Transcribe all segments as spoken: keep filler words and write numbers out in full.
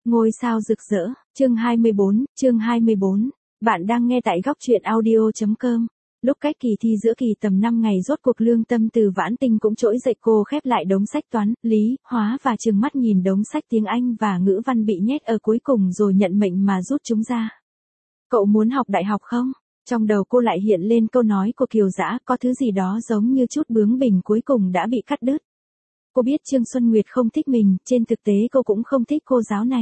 Ngôi sao rực rỡ, chương hai mươi bốn, chương hai mươi bốn. Bạn đang nghe tại góc truyện audio chấm com. Lúc cách kỳ thi giữa kỳ tầm năm ngày rốt cuộc lương tâm từ Vãn Tinh cũng trỗi dậy, cô khép lại đống sách toán, lý, hóa và trừng mắt nhìn đống sách tiếng Anh và ngữ văn bị nhét ở cuối cùng rồi nhận mệnh mà rút chúng ra. Cậu muốn học đại học không? Trong đầu cô lại hiện lên câu nói của Kiều Dã, có thứ gì đó giống như chút bướng bỉnh cuối cùng đã bị cắt đứt. Cô biết Trương Xuân Nguyệt không thích mình, trên thực tế cô cũng không thích cô giáo này.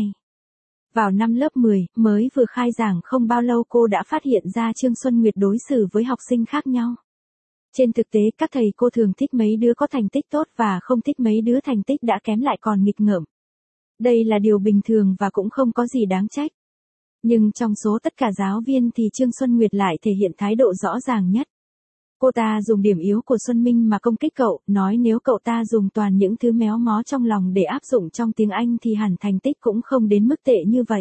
Vào năm lớp mười, mới vừa khai giảng không bao lâu cô đã phát hiện ra Trương Xuân Nguyệt đối xử với học sinh khác nhau. Trên thực tế các thầy cô thường thích mấy đứa có thành tích tốt và không thích mấy đứa thành tích đã kém lại còn nghịch ngợm. Đây là điều bình thường và cũng không có gì đáng trách. Nhưng trong số tất cả giáo viên thì Trương Xuân Nguyệt lại thể hiện thái độ rõ ràng nhất. Cô ta dùng điểm yếu của Xuân Minh mà công kích cậu, nói nếu cậu ta dùng toàn những thứ méo mó trong lòng để áp dụng trong tiếng Anh thì hẳn thành tích cũng không đến mức tệ như vậy.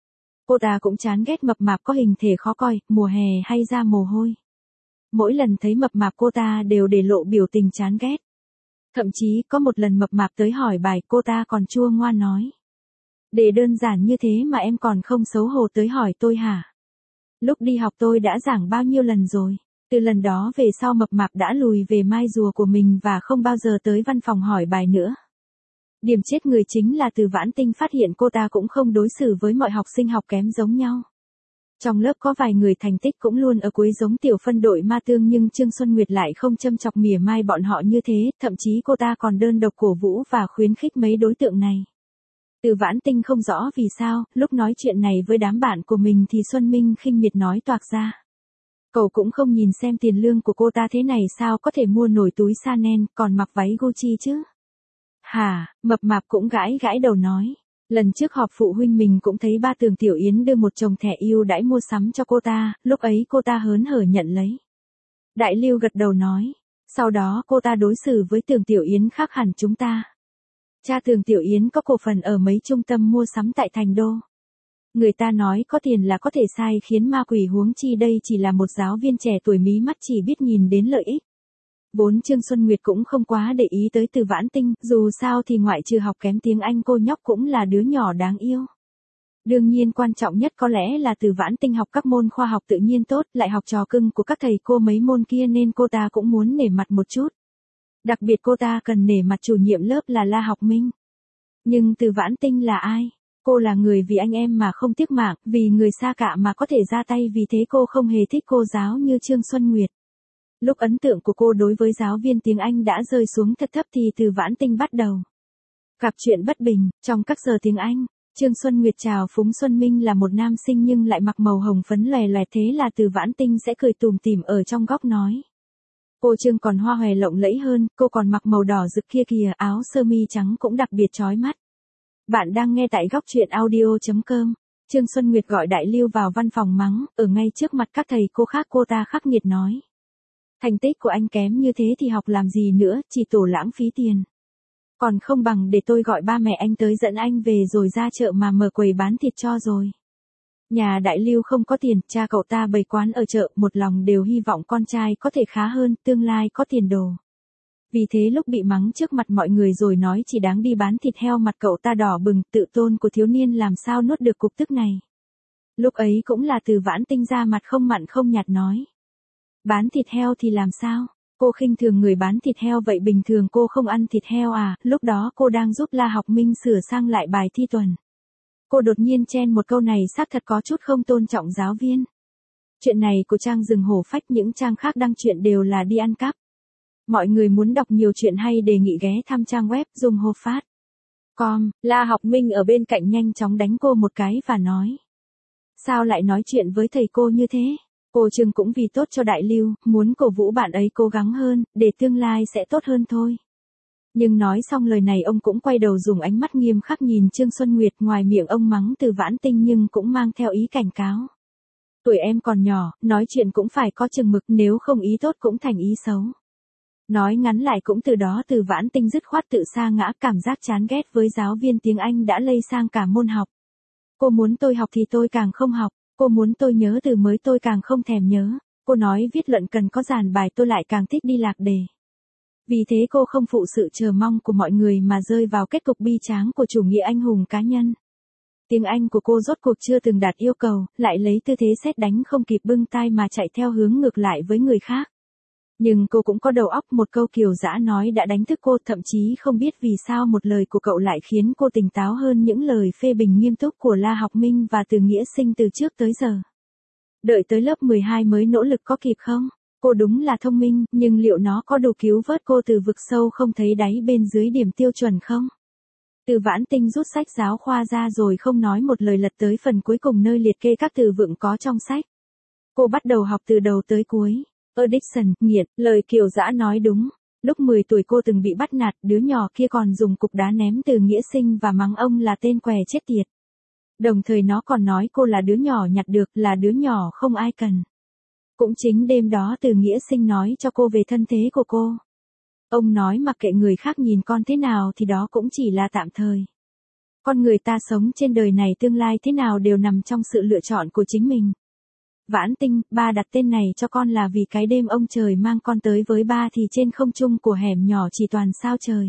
Cô ta cũng chán ghét mập mạp có hình thể khó coi, mùa hè hay ra mồ hôi. Mỗi lần thấy mập mạp cô ta đều để lộ biểu tình chán ghét. Thậm chí có một lần mập mạp tới hỏi bài, cô ta còn chua ngoa nói: "Đề đơn giản như thế mà em còn không xấu hổ tới hỏi tôi hả? Lúc đi học tôi đã giảng bao nhiêu lần rồi." Từ lần đó về sau mập mạp đã lùi về mai rùa của mình và không bao giờ tới văn phòng hỏi bài nữa. Điểm chết người chính là Từ Vãn Tinh phát hiện cô ta cũng không đối xử với mọi học sinh học kém giống nhau. Trong lớp có vài người thành tích cũng luôn ở cuối giống tiểu phân đội ma tương, nhưng Trương Xuân Nguyệt lại không châm chọc mỉa mai bọn họ như thế, thậm chí cô ta còn đơn độc cổ vũ và khuyến khích mấy đối tượng này. Từ Vãn Tinh không rõ vì sao, lúc nói chuyện này với đám bạn của mình thì Xuân Minh khinh miệt nói toạc ra: "Cậu cũng không nhìn xem tiền lương của cô ta thế này sao có thể mua nổi túi Chanel, còn mặc váy Gucci chứ?" "Hả?" Mập mạp cũng gãi gãi đầu nói. Lần trước họp phụ huynh mình cũng thấy ba Tường Tiểu Yến đưa một chồng thẻ ưu đãi mua sắm cho cô ta, lúc ấy cô ta hớn hở nhận lấy. Đại Lưu gật đầu nói: "Sau đó cô ta đối xử với Tường Tiểu Yến khác hẳn chúng ta. Cha Tường Tiểu Yến có cổ phần ở mấy trung tâm mua sắm tại Thành Đô. Người ta nói có tiền là có thể sai khiến ma quỷ, huống chi đây chỉ là một giáo viên trẻ tuổi mí mắt chỉ biết nhìn đến lợi ích." Vốn Trương Xuân Nguyệt cũng không quá để ý tới Từ Vãn Tinh, dù sao thì ngoại trừ học kém tiếng Anh cô nhóc cũng là đứa nhỏ đáng yêu. Đương nhiên quan trọng nhất có lẽ là Từ Vãn Tinh học các môn khoa học tự nhiên tốt, lại học trò cưng của các thầy cô mấy môn kia nên cô ta cũng muốn nể mặt một chút. Đặc biệt cô ta cần nể mặt chủ nhiệm lớp là La Học Minh. Nhưng Từ Vãn Tinh là ai? Cô là người vì anh em mà không tiếc mạng, vì người xa cạ mà có thể ra tay, vì thế cô không hề thích cô giáo như Trương Xuân Nguyệt. Lúc ấn tượng của cô đối với giáo viên tiếng Anh đã rơi xuống thật thấp thì Từ Vãn Tinh bắt đầu gặp chuyện bất bình. Trong các giờ tiếng Anh, Trương Xuân Nguyệt chào phúng Xuân Minh là một nam sinh nhưng lại mặc màu hồng phấn lòe loẹt, thế là Từ Vãn Tinh sẽ cười tủm tỉm ở trong góc nói: "Cô Trương còn hoa hòe lộng lẫy hơn, cô còn mặc màu đỏ rực kia kìa, áo sơ mi trắng cũng đặc biệt chói mắt." Bạn đang nghe tại góc truyện audio chấm com. Trương Xuân Nguyệt gọi Đại Lưu vào văn phòng mắng, ở ngay trước mặt các thầy cô khác cô ta khắc nghiệt nói: "Thành tích của anh kém như thế thì học làm gì nữa, chỉ tổ lãng phí tiền. Còn không bằng để tôi gọi ba mẹ anh tới dẫn anh về rồi ra chợ mà mở quầy bán thịt cho rồi." Nhà Đại Lưu không có tiền, cha cậu ta bày quán ở chợ, một lòng đều hy vọng con trai có thể khá hơn, tương lai có tiền đồ. Vì thế lúc bị mắng trước mặt mọi người rồi nói chỉ đáng đi bán thịt heo, mặt cậu ta đỏ bừng, tự tôn của thiếu niên làm sao nuốt được cục tức này. Lúc ấy cũng là Từ Vãn Tinh ra mặt không mặn không nhạt nói: "Bán thịt heo thì làm sao? Cô khinh thường người bán thịt heo vậy, bình thường cô không ăn thịt heo à?" Lúc đó cô đang giúp La Học Minh sửa sang lại bài thi tuần. Cô đột nhiên chen một câu này xác thật có chút không tôn trọng giáo viên. Chuyện này của trang rừng hổ phách, những trang khác đăng chuyện đều là đi ăn cắp. Mọi người muốn đọc nhiều chuyện hay đề nghị ghé thăm trang web dung ho phát chấm com. La Học Minh ở bên cạnh nhanh chóng đánh cô một cái và nói: "Sao lại nói chuyện với thầy cô như thế? Cô Trương cũng vì tốt cho Đại Lưu, muốn cổ vũ bạn ấy cố gắng hơn, để tương lai sẽ tốt hơn thôi." Nhưng nói xong lời này ông cũng quay đầu dùng ánh mắt nghiêm khắc nhìn Trương Xuân Nguyệt, ngoài miệng ông mắng Từ Vãn Tinh nhưng cũng mang theo ý cảnh cáo: "Tuổi em còn nhỏ, nói chuyện cũng phải có chừng mực, nếu không ý tốt cũng thành ý xấu." Nói ngắn lại cũng từ đó Từ Vãn Tinh dứt khoát tự sa ngã, cảm giác chán ghét với giáo viên tiếng Anh đã lây sang cả môn học. "Cô muốn tôi học thì tôi càng không học, cô muốn tôi nhớ từ mới tôi càng không thèm nhớ, cô nói viết luận cần có dàn bài tôi lại càng thích đi lạc đề." Vì thế cô không phụ sự chờ mong của mọi người mà rơi vào kết cục bi tráng của chủ nghĩa anh hùng cá nhân. Tiếng Anh của cô rốt cuộc chưa từng đạt yêu cầu, lại lấy tư thế sét đánh không kịp bưng tai mà chạy theo hướng ngược lại với người khác. Nhưng cô cũng có đầu óc, một câu Kiều Dã nói đã đánh thức cô, thậm chí không biết vì sao một lời của cậu lại khiến cô tỉnh táo hơn những lời phê bình nghiêm túc của La Học Minh và Từ Nghĩa Sinh từ trước tới giờ. Đợi tới lớp mười hai mới nỗ lực có kịp không? Cô đúng là thông minh, nhưng liệu nó có đủ cứu vớt cô từ vực sâu không thấy đáy bên dưới điểm tiêu chuẩn không? Từ Vãn Tinh rút sách giáo khoa ra rồi không nói một lời lật tới phần cuối cùng nơi liệt kê các từ vựng có trong sách. Cô bắt đầu học từ đầu tới cuối. Addiction, nghiện, lời Kiều Dã nói đúng. Lúc mười tuổi cô từng bị bắt nạt, đứa nhỏ kia còn dùng cục đá ném Từ Nghĩa Sinh và mắng ông là tên què chết tiệt. Đồng thời nó còn nói cô là đứa nhỏ nhặt được, là đứa nhỏ không ai cần. Cũng chính đêm đó Từ Nghĩa Sinh nói cho cô về thân thế của cô. Ông nói mặc kệ người khác nhìn con thế nào thì đó cũng chỉ là tạm thời. Con người ta sống trên đời này tương lai thế nào đều nằm trong sự lựa chọn của chính mình. Vãn Tinh, ba đặt tên này cho con là vì cái đêm ông trời mang con tới với ba thì trên không trung của hẻm nhỏ chỉ toàn sao trời.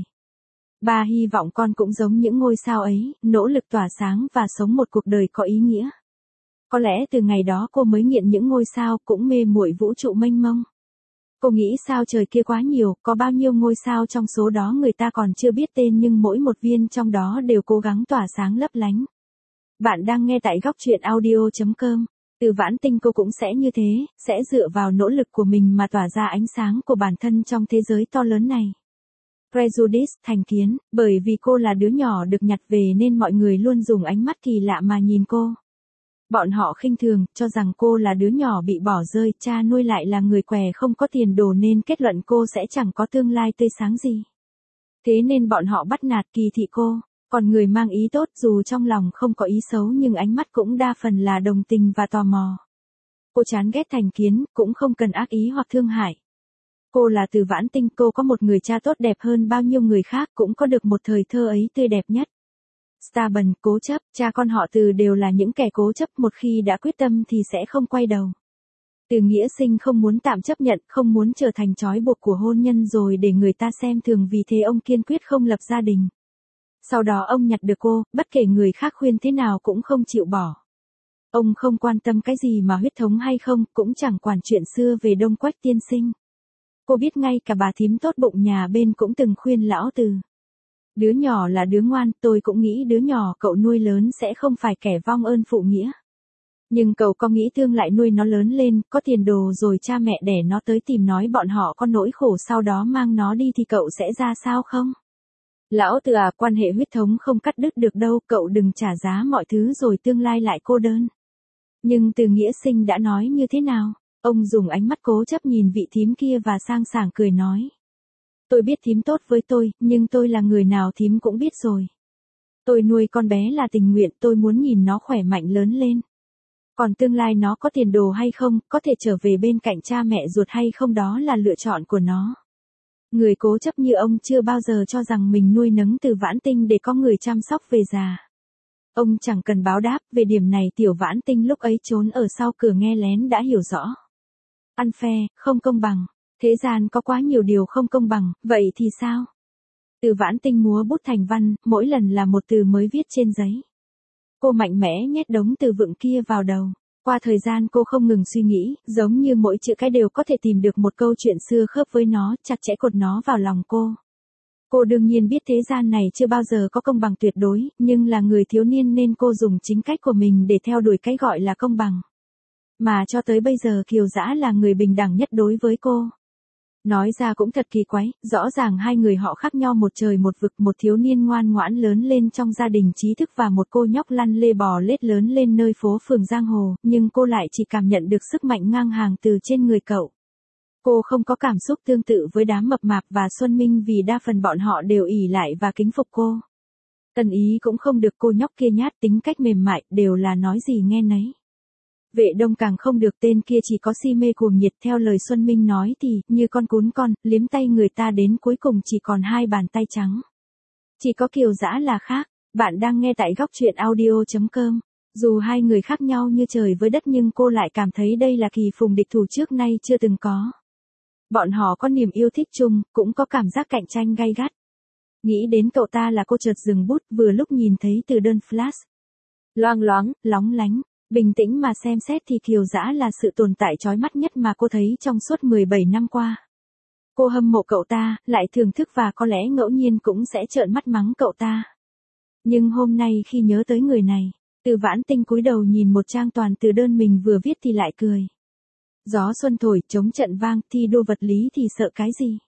Ba hy vọng con cũng giống những ngôi sao ấy, nỗ lực tỏa sáng và sống một cuộc đời có ý nghĩa. Có lẽ từ ngày đó cô mới nghiện những ngôi sao, cũng mê muội vũ trụ mênh mông. Cô nghĩ sao trời kia quá nhiều, có bao nhiêu ngôi sao trong số đó người ta còn chưa biết tên nhưng mỗi một viên trong đó đều cố gắng tỏa sáng lấp lánh. Bạn đang nghe tại góc truyện audio chấm com. Từ Vãn Tinh cô cũng sẽ như thế, sẽ dựa vào nỗ lực của mình mà tỏa ra ánh sáng của bản thân trong thế giới to lớn này. Prejudice, thành kiến, bởi vì cô là đứa nhỏ được nhặt về nên mọi người luôn dùng ánh mắt kỳ lạ mà nhìn cô. Bọn họ khinh thường, cho rằng cô là đứa nhỏ bị bỏ rơi, cha nuôi lại là người què không có tiền đồ nên kết luận cô sẽ chẳng có tương lai tươi sáng gì. Thế nên bọn họ bắt nạt kỳ thị cô, còn người mang ý tốt dù trong lòng không có ý xấu nhưng ánh mắt cũng đa phần là đồng tình và tò mò. Cô chán ghét thành kiến, cũng không cần ác ý hoặc thương hại. Cô là Từ Vãn Tinh, cô có một người cha tốt đẹp hơn bao nhiêu người khác, cũng có được một thời thơ ấy tươi đẹp nhất. Stubborn, cố chấp, cha con họ Từ đều là những kẻ cố chấp, một khi đã quyết tâm thì sẽ không quay đầu. Từ Nghĩa Sinh không muốn tạm chấp nhận, không muốn trở thành trói buộc của hôn nhân rồi để người ta xem thường, vì thế ông kiên quyết không lập gia đình. Sau đó ông nhặt được cô, bất kể người khác khuyên thế nào cũng không chịu bỏ. Ông không quan tâm cái gì mà huyết thống hay không, cũng chẳng quản chuyện xưa về Đông Quách tiên sinh. Cô biết ngay cả bà thím tốt bụng nhà bên cũng từng khuyên lão Từ. Đứa nhỏ là đứa ngoan, tôi cũng nghĩ đứa nhỏ cậu nuôi lớn sẽ không phải kẻ vong ơn phụ nghĩa. Nhưng cậu có nghĩ thương lại nuôi nó lớn lên, có tiền đồ rồi cha mẹ đẻ nó tới tìm nói bọn họ có nỗi khổ sau đó mang nó đi thì cậu sẽ ra sao không? Lão Từ à, quan hệ huyết thống không cắt đứt được đâu, cậu đừng trả giá mọi thứ rồi tương lai lại cô đơn. Nhưng Từ Nghĩa Sinh đã nói như thế nào? Ông dùng ánh mắt cố chấp nhìn vị thím kia và sang sảng cười nói. Tôi biết thím tốt với tôi, nhưng tôi là người nào thím cũng biết rồi. Tôi nuôi con bé là tình nguyện, tôi muốn nhìn nó khỏe mạnh lớn lên. Còn tương lai nó có tiền đồ hay không, có thể trở về bên cạnh cha mẹ ruột hay không đó là lựa chọn của nó. Người cố chấp như ông chưa bao giờ cho rằng mình nuôi nấng Từ Vãn Tinh để có người chăm sóc về già. Ông chẳng cần báo đáp, về điểm này Tiểu Vãn Tinh lúc ấy trốn ở sau cửa nghe lén đã hiểu rõ. Unfair, không công bằng. Thế gian có quá nhiều điều không công bằng, vậy thì sao? Từ Vãn Tinh múa bút thành văn, mỗi lần là một từ mới viết trên giấy. Cô mạnh mẽ nhét đống từ vựng kia vào đầu. Qua thời gian cô không ngừng suy nghĩ, giống như mỗi chữ cái đều có thể tìm được một câu chuyện xưa khớp với nó, chặt chẽ cột nó vào lòng cô. Cô đương nhiên biết thế gian này chưa bao giờ có công bằng tuyệt đối, nhưng là người thiếu niên nên cô dùng chính cách của mình để theo đuổi cái gọi là công bằng. Mà cho tới bây giờ Kiều Dã là người bình đẳng nhất đối với cô. Nói ra cũng thật kỳ quái, rõ ràng hai người họ khác nhau một trời một vực, một thiếu niên ngoan ngoãn lớn lên trong gia đình trí thức và một cô nhóc lăn lê bò lết lớn lên nơi phố phường giang hồ, nhưng cô lại chỉ cảm nhận được sức mạnh ngang hàng từ trên người cậu. Cô không có cảm xúc tương tự với đám mập mạp và Xuân Minh vì đa phần bọn họ đều ỷ lại và kính phục cô. Tần Ý cũng không được, cô nhóc kia nhát, tính cách mềm mại, đều là nói gì nghe nấy. Vệ Đông càng không được, tên kia chỉ có si mê cuồng nhiệt, theo lời Xuân Minh nói thì, như con cún con, liếm tay người ta đến cuối cùng chỉ còn hai bàn tay trắng. Chỉ có Kiều Dã là khác. Bạn đang nghe tại góc truyện audio chấm com. Dù hai người khác nhau như trời với đất nhưng cô lại cảm thấy đây là kỳ phùng địch thủ trước nay chưa từng có. Bọn họ có niềm yêu thích chung, cũng có cảm giác cạnh tranh gay gắt. Nghĩ đến cậu ta là cô chợt dừng bút, vừa lúc nhìn thấy từ đơn flash. Loang loáng, lóng lánh, bình tĩnh mà xem xét thì Kiều Dã là sự tồn tại chói mắt nhất mà cô thấy trong suốt mười bảy năm qua. Cô hâm mộ cậu ta, lại thưởng thức và có lẽ ngẫu nhiên cũng sẽ trợn mắt mắng cậu ta. Nhưng hôm nay khi nhớ tới người này, Từ Vãn Tinh cúi đầu nhìn một trang toàn từ đơn mình vừa viết thì lại cười. Gió xuân thổi, trống trận vang, thi đua vật lý thì sợ cái gì?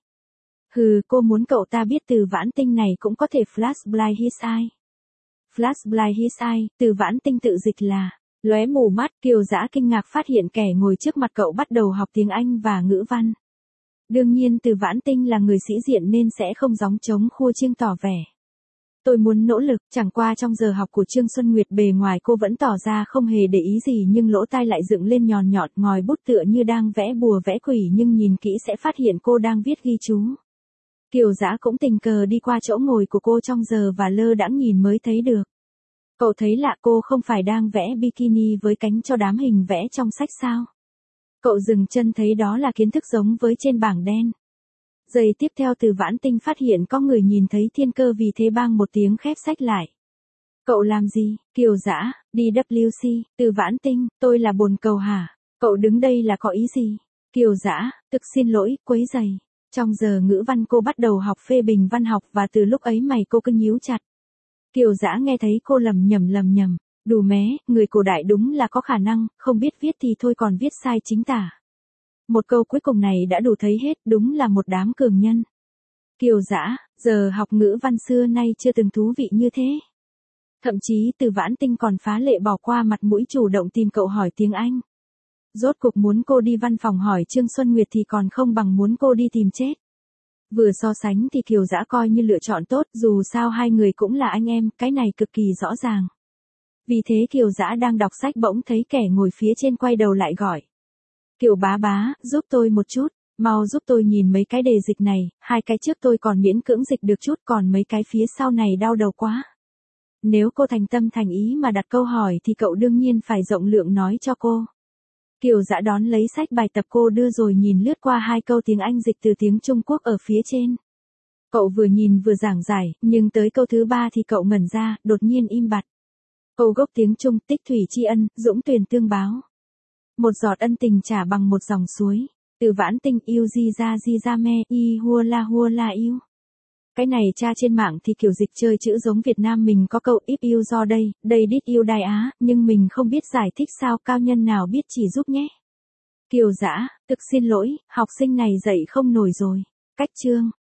Hừ, cô muốn cậu ta biết Từ Vãn Tinh này cũng có thể flash blind his eye. Flash blind his eye, Từ Vãn Tinh tự dịch là lóe mù mắt. Kiều Dã kinh ngạc phát hiện kẻ ngồi trước mặt cậu bắt đầu học tiếng Anh và ngữ văn. Đương nhiên Từ Vãn Tinh là người sĩ diện nên sẽ không gióng trống khua chiêng tỏ vẻ. Tôi muốn nỗ lực, chẳng qua trong giờ học của Trương Xuân Nguyệt bề ngoài cô vẫn tỏ ra không hề để ý gì nhưng lỗ tai lại dựng lên nhòn nhọt ngòi bút tựa như đang vẽ bùa vẽ quỷ nhưng nhìn kỹ sẽ phát hiện cô đang viết ghi chú. Kiều Dã cũng tình cờ đi qua chỗ ngồi của cô trong giờ và lơ đãng nhìn mới thấy được. Cậu thấy lạ, cô không phải đang vẽ bikini với cánh cho đám hình vẽ trong sách sao? Cậu dừng chân thấy đó là kiến thức giống với trên bảng đen. Giây tiếp theo Từ Vãn Tinh phát hiện có người nhìn thấy thiên cơ vì thế bang một tiếng khép sách lại. Cậu làm gì? Kiều Dã, đi W C, Từ Vãn Tinh, tôi là bồn cầu hả? Cậu đứng đây là có ý gì? Kiều Dã, thực xin lỗi, quấy rầy. Trong giờ ngữ văn cô bắt đầu học phê bình văn học và từ lúc ấy mày cô cứ nhíu chặt. Kiều Dã nghe thấy cô lầm nhầm lầm nhầm. Đủ mé, người cổ đại đúng là có khả năng, không biết viết thì thôi còn viết sai chính tả. Một câu cuối cùng này đã đủ thấy hết, đúng là một đám cường nhân. Kiều Dã, giờ học ngữ văn xưa nay chưa từng thú vị như thế. Thậm chí Từ Vãn Tinh còn phá lệ bỏ qua mặt mũi chủ động tìm cậu hỏi tiếng Anh. Rốt cuộc muốn cô đi văn phòng hỏi Trương Xuân Nguyệt thì còn không bằng muốn cô đi tìm chết. Vừa so sánh thì Kiều Dã coi như lựa chọn tốt, dù sao hai người cũng là anh em, cái này cực kỳ rõ ràng. Vì thế Kiều Dã đang đọc sách bỗng thấy kẻ ngồi phía trên quay đầu lại gọi. Kiều bá bá, giúp tôi một chút, mau giúp tôi nhìn mấy cái đề dịch này, hai cái trước tôi còn miễn cưỡng dịch được chút còn mấy cái phía sau này đau đầu quá. Nếu cô thành tâm thành ý mà đặt câu hỏi thì cậu đương nhiên phải rộng lượng nói cho cô. Kiều Dã đón lấy sách bài tập cô đưa rồi nhìn lướt qua hai câu tiếng Anh dịch từ tiếng Trung Quốc ở phía trên. Cậu vừa nhìn vừa giảng giải, nhưng tới câu thứ ba thì cậu ngẩn ra, đột nhiên im bặt. Câu gốc tiếng Trung, tích thủy tri ân, dũng tuyền tương báo. Một giọt ân tình trả bằng một dòng suối. Từ Vãn Tinh yêu di ra di ra me, y hua la hua la yêu. Cái này tra trên mạng thì kiểu dịch chơi chữ giống Việt Nam mình có câu if yêu do đây, đây đít yêu Đài Á, nhưng mình không biết giải thích sao, cao nhân nào biết chỉ giúp nhé. Kiều Dã, thực xin lỗi, học sinh này dạy không nổi rồi. Cách chương.